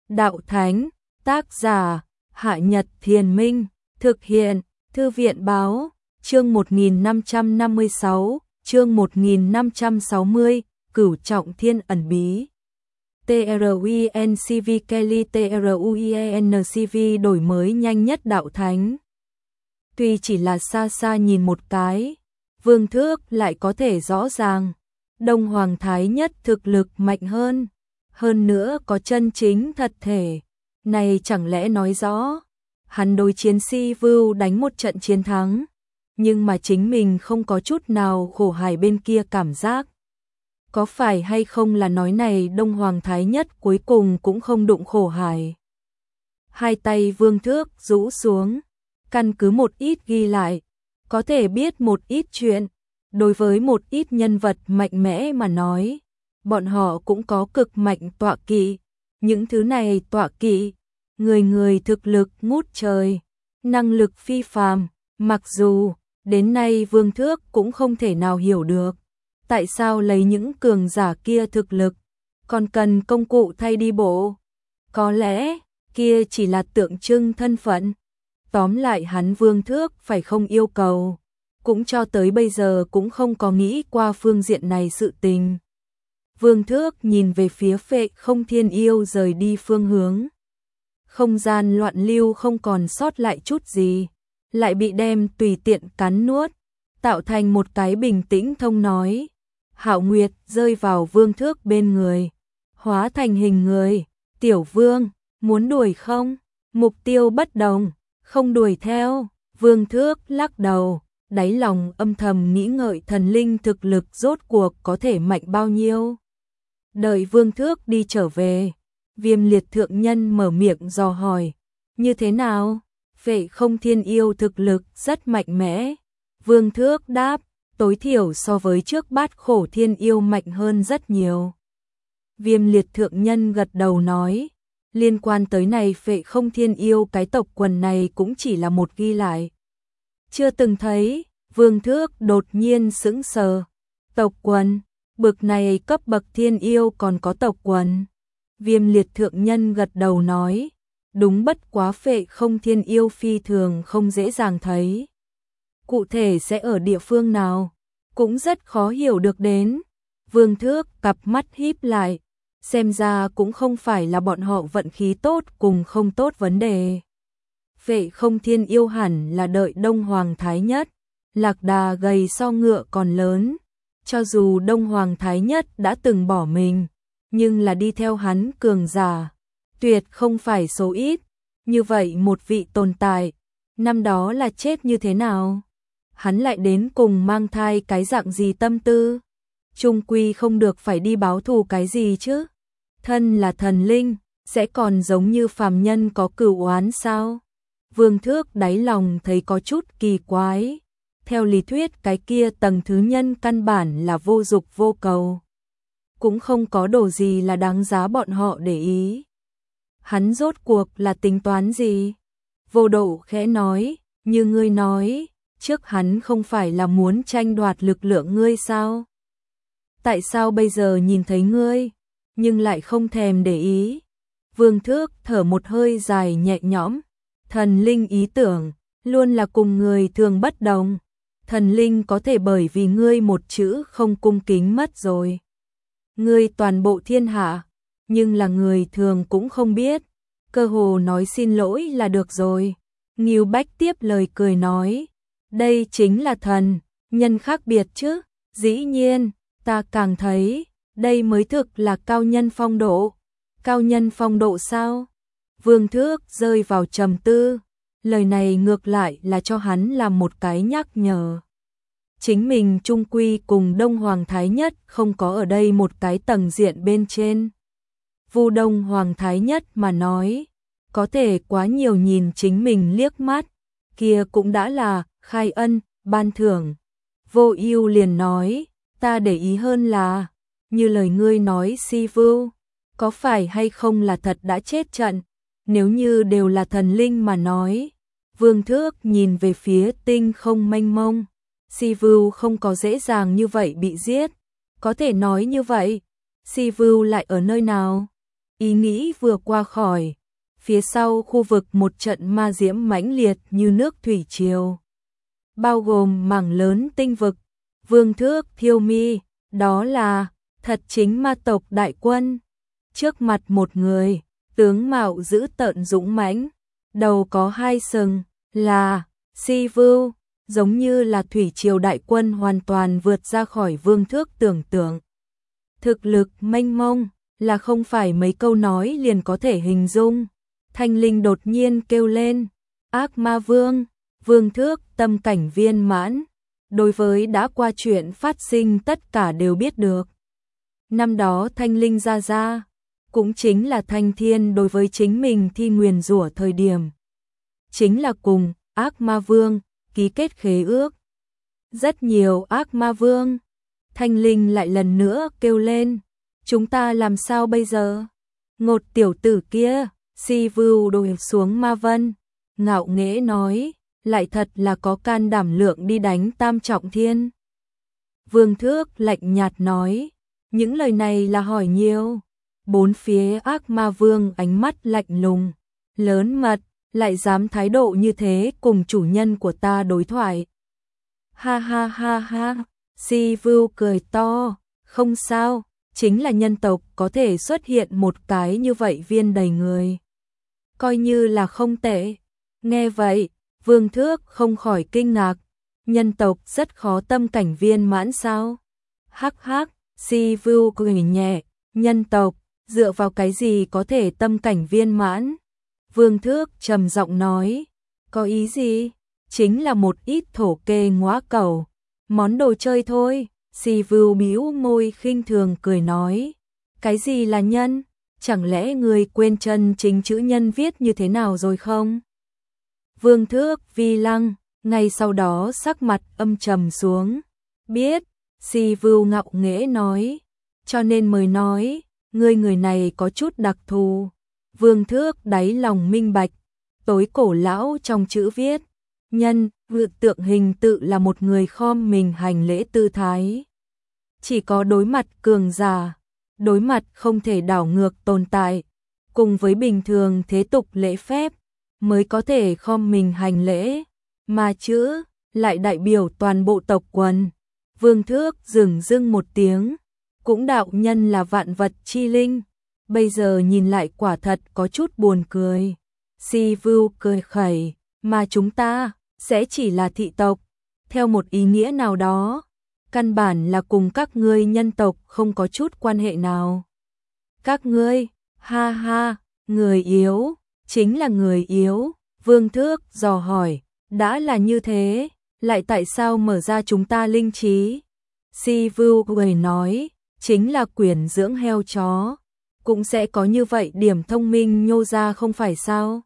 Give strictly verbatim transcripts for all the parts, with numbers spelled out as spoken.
Đạo Thánh, tác giả, Hạ Nhật Thiền Minh, thực hiện, Thư viện Báo, chương một nghìn năm trăm năm mươi sáu, chương một nghìn năm trăm sáu mươi, Cửu Trọng Thiên Ẩn Bí. TRUINCV Kelly TRUINCV đổi mới nhanh nhất Đạo Thánh. Tuy chỉ là xa xa nhìn một cái, Vương Thước lại có thể rõ ràng, Đông Hoàng Thái Nhất thực lực mạnh hơn, hơn nữa có chân chính thật thể. Này chẳng lẽ nói rõ, hắn đối chiến Si Vưu đánh một trận chiến thắng, nhưng mà chính mình không có chút nào khổ hài bên kia cảm giác. Có phải hay không là nói này Đông Hoàng Thái Nhất cuối cùng cũng không đụng khổ hài. Hai tay Vương Thước rũ xuống, căn cứ một ít ghi lại, có thể biết một ít chuyện. Đối với một ít nhân vật mạnh mẽ mà nói, bọn họ cũng có cực mạnh tọa kỵ. Những thứ này tọa kỵ, người người thực lực ngút trời, năng lực phi phàm, mặc dù đến nay Vương Thước cũng không thể nào hiểu được, tại sao lấy những cường giả kia thực lực, còn cần công cụ thay đi bộ. Có lẽ, kia chỉ là tượng trưng thân phận. Tóm lại hắn Vương Thước phải không yêu cầu, cũng cho tới bây giờ cũng không có nghĩ qua phương diện này sự tình. Vương Thước nhìn về phía Phệ Không Thiên Yêu rời đi phương hướng. Không gian loạn lưu không còn sót lại chút gì, lại bị đem tùy tiện cắn nuốt, tạo thành một cái bình tĩnh thông nói. Hạo Nguyệt rơi vào Vương Thước bên người, hóa thành hình người. Tiểu Vương, muốn đuổi không? Mục tiêu bất đồng, không đuổi theo. Vương Thước lắc đầu, đáy lòng âm thầm nghĩ ngợi thần linh thực lực rốt cuộc có thể mạnh bao nhiêu. Đợi Vương Thước đi trở về, Viêm Liệt thượng nhân mở miệng dò hỏi, như thế nào? Phệ Không Thiên Yêu thực lực rất mạnh mẽ. Vương Thước đáp, tối thiểu so với trước Bát Khổ Thiên Yêu mạnh hơn rất nhiều. Viêm Liệt thượng nhân gật đầu nói, liên quan tới này Phệ Không Thiên Yêu cái tộc quần này cũng chỉ là một ghi lại. Chưa từng thấy. Vương Thước đột nhiên sững sờ. Tộc quần, bực này cấp bậc thiên yêu còn có tộc quần. Viêm Liệt thượng nhân gật đầu nói, đúng, bất quá Phệ Không Thiên Yêu phi thường không dễ dàng thấy. Cụ thể sẽ ở địa phương nào, cũng rất khó hiểu được đến. Vương Thước cặp mắt híp lại, xem ra cũng không phải là bọn họ vận khí tốt cùng không tốt vấn đề. Phệ Không Thiên Yêu hẳn là đợi Đông Hoàng Thái Nhất. Lạc đà gầy so ngựa còn lớn, cho dù Đông Hoàng Thái Nhất đã từng bỏ mình, nhưng là đi theo hắn cường giả, tuyệt không phải số ít. Như vậy một vị tồn tại, năm đó là chết như thế nào? Hắn lại đến cùng mang thai cái dạng gì tâm tư? Trung quy không được phải đi báo thù cái gì chứ? Thân là thần linh, sẽ còn giống như phàm nhân có cửu oán sao? Vương Thước đáy lòng thấy có chút kỳ quái. Theo lý thuyết cái kia tầng thứ nhân căn bản là vô dục vô cầu, cũng không có đồ gì là đáng giá bọn họ để ý. Hắn rốt cuộc là tính toán gì? Vô Độ khẽ nói, như ngươi nói, trước hắn không phải là muốn tranh đoạt lực lượng ngươi sao? Tại sao bây giờ nhìn thấy ngươi, nhưng lại không thèm để ý? Vương Thước thở một hơi dài nhẹ nhõm, thần linh ý tưởng, luôn là cùng người thường bất đồng. Thần linh có thể bởi vì ngươi một chữ không cung kính mất rồi. Ngươi toàn bộ thiên hạ, nhưng là người thường cũng không biết, cơ hồ nói xin lỗi là được rồi. Ngưu Bách tiếp lời cười nói, đây chính là thần, nhân khác biệt chứ, dĩ nhiên, ta càng thấy, đây mới thực là cao nhân phong độ. Cao nhân phong độ sao? Vương Thước rơi vào trầm tư. Lời này ngược lại là cho hắn làm một cái nhắc nhở. Chính mình trung quy cùng Đông Hoàng Thái Nhất không có ở đây một cái tầng diện bên trên. Vu Đông Hoàng Thái Nhất mà nói, có thể quá nhiều nhìn chính mình liếc mắt, kia cũng đã là khai ân, ban thưởng. Vô Ưu liền nói, ta để ý hơn là, như lời ngươi nói Si Vưu, có phải hay không là thật đã chết trận? Nếu như đều là thần linh mà nói. Vương Thước nhìn về phía tinh không mênh mông, Si Vưu không có dễ dàng như vậy bị giết, có thể nói như vậy. Si Vưu lại ở nơi nào? ý nghĩ vừa qua khỏi, phía sau khu vực một trận ma diễm mãnh liệt như nước thủy triều, bao gồm mảng lớn tinh vực. Vương Thước Thiêu Mi, đó là thật chính ma tộc đại quân. Trước mặt một người, tướng mạo dữ tợn dũng mãnh, đầu có hai sừng, là Si Vưu, giống như là thủy triều đại quân hoàn toàn vượt ra khỏi Vương Thước tưởng tượng. Thực lực mênh mông là không phải mấy câu nói liền có thể hình dung. Thanh Linh đột nhiên kêu lên, ác ma vương. Vương Thước tâm cảnh viên mãn, đối với đã qua chuyện phát sinh tất cả đều biết được. Năm đó Thanh Linh ra ra, cũng chính là Thanh Thiên đối với chính mình thi nguyền rủa thời điểm, chính là cùng ác ma vương ký kết khế ước. Rất nhiều ác ma vương. Thanh Linh lại lần nữa kêu lên, chúng ta làm sao bây giờ? Ngột tiểu tử kia, Si Vưu đồi xuống ma vân, ngạo nghễ nói, lại thật là có can đảm lượng đi đánh Tam Trọng Thiên. Vương Thước lạnh nhạt nói, những lời này là hỏi nhiều. Bốn phía ác ma vương ánh mắt lạnh lùng, lớn mật, lại dám thái độ như thế cùng chủ nhân của ta đối thoại. Ha ha ha ha, Si Vưu cười to, không sao, chính là nhân tộc có thể xuất hiện một cái như vậy viên đầy người. Coi như là không tệ. Nghe vậy, Vương Thước không khỏi kinh ngạc, nhân tộc rất khó tâm cảnh viên mãn sao? Hắc hắc, Si Vưu cười nhẹ, nhân tộc, dựa vào cái gì có thể tâm cảnh viên mãn? Vương Thước trầm giọng nói, có ý gì? Chính là một ít thổ kê ngóa cẩu, món đồ chơi thôi. Si Vưu bĩu môi khinh thường cười nói, cái gì là nhân? Chẳng lẽ người quên chân chính chữ nhân viết như thế nào rồi không? Vương Thước vi lăng, ngay sau đó sắc mặt âm trầm xuống. Biết, Si Vưu ngạo nghễ nói, cho nên mới nói, ngươi người này có chút đặc thù. Vương Thước đáy lòng minh bạch, tối cổ lão trong chữ viết, nhân, vượt tượng hình tự là một người khom mình hành lễ tư thái. Chỉ có đối mặt cường giả, đối mặt không thể đảo ngược tồn tại, cùng với bình thường thế tục lễ phép, mới có thể khom mình hành lễ, mà chữ lại đại biểu toàn bộ tộc quần. Vương Thước dừng dưng một tiếng, cũng đạo nhân là vạn vật chi linh, bây giờ nhìn lại quả thật có chút buồn cười. Si Vưu cười khẩy, mà chúng ta sẽ chỉ là thị tộc, theo một ý nghĩa nào đó, căn bản là cùng các ngươi nhân tộc không có chút quan hệ nào. Các ngươi, ha ha, người yếu, chính là người yếu. Vương Thước dò hỏi, đã là như thế, lại tại sao mở ra chúng ta linh trí? Si Vưu cười nói, chính là quyển dưỡng heo chó, cũng sẽ có như vậy điểm thông minh nhô ra không phải sao?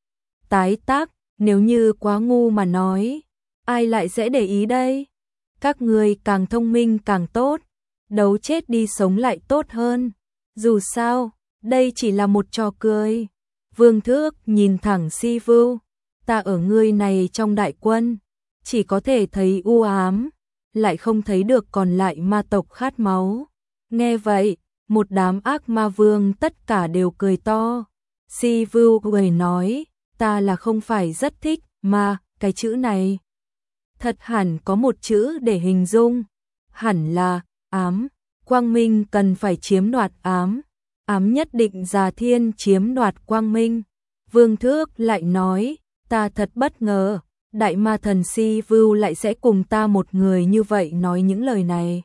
Tái tác, nếu như quá ngu mà nói, ai lại sẽ để ý đây? Các ngươi càng thông minh càng tốt, đấu chết đi sống lại tốt hơn. Dù sao, đây chỉ là một trò cười. Vương Thước nhìn thẳng Si Vưu, ta ở ngươi này trong đại quân, chỉ có thể thấy u ám, lại không thấy được còn lại ma tộc khát máu. Nghe vậy, một đám ác ma vương tất cả đều cười to. Si Vưu cười nói, ta là không phải rất thích mà cái chữ này. Thật hẳn có một chữ để hình dung, hẳn là ám. Quang minh cần phải chiếm đoạt ám, ám nhất định già thiên chiếm đoạt quang minh. Vương Thước lại nói, ta thật bất ngờ, đại ma thần Si Vưu lại sẽ cùng ta một người như vậy nói những lời này.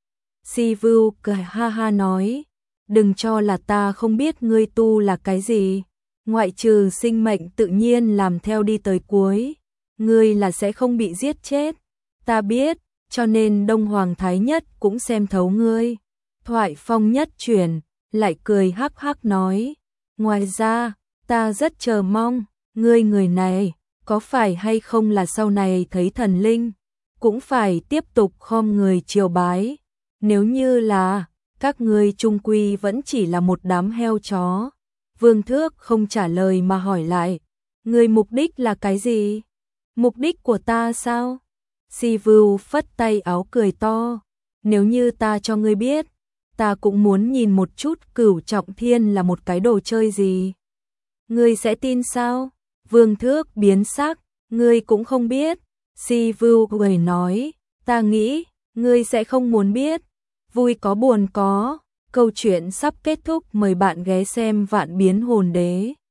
Si Vưu cười ha ha nói, đừng cho là ta không biết ngươi tu là cái gì, ngoại trừ sinh mệnh tự nhiên làm theo đi tới cuối, ngươi là sẽ không bị giết chết. Ta biết, cho nên Đông Hoàng Thái Nhất cũng xem thấu ngươi. Thoại phong nhất chuyển, lại cười hắc hắc nói, ngoài ra, ta rất chờ mong, ngươi người này, có phải hay không là sau này thấy thần linh, cũng phải tiếp tục khom người triều bái. Nếu như là, các ngươi chung quy vẫn chỉ là một đám heo chó. Vương Thước không trả lời mà hỏi lại, ngươi mục đích là cái gì? Mục đích của ta sao? Si Vưu phất tay áo cười to, nếu như ta cho ngươi biết, ta cũng muốn nhìn một chút Cửu Trọng Thiên là một cái đồ chơi gì. Ngươi sẽ tin sao? Vương Thước biến sắc, ngươi cũng không biết. Si Vu cười nói, ta nghĩ, ngươi sẽ không muốn biết. Vui có buồn có, câu chuyện sắp kết thúc, mời bạn ghé xem Vạn Biến Hồn Đế.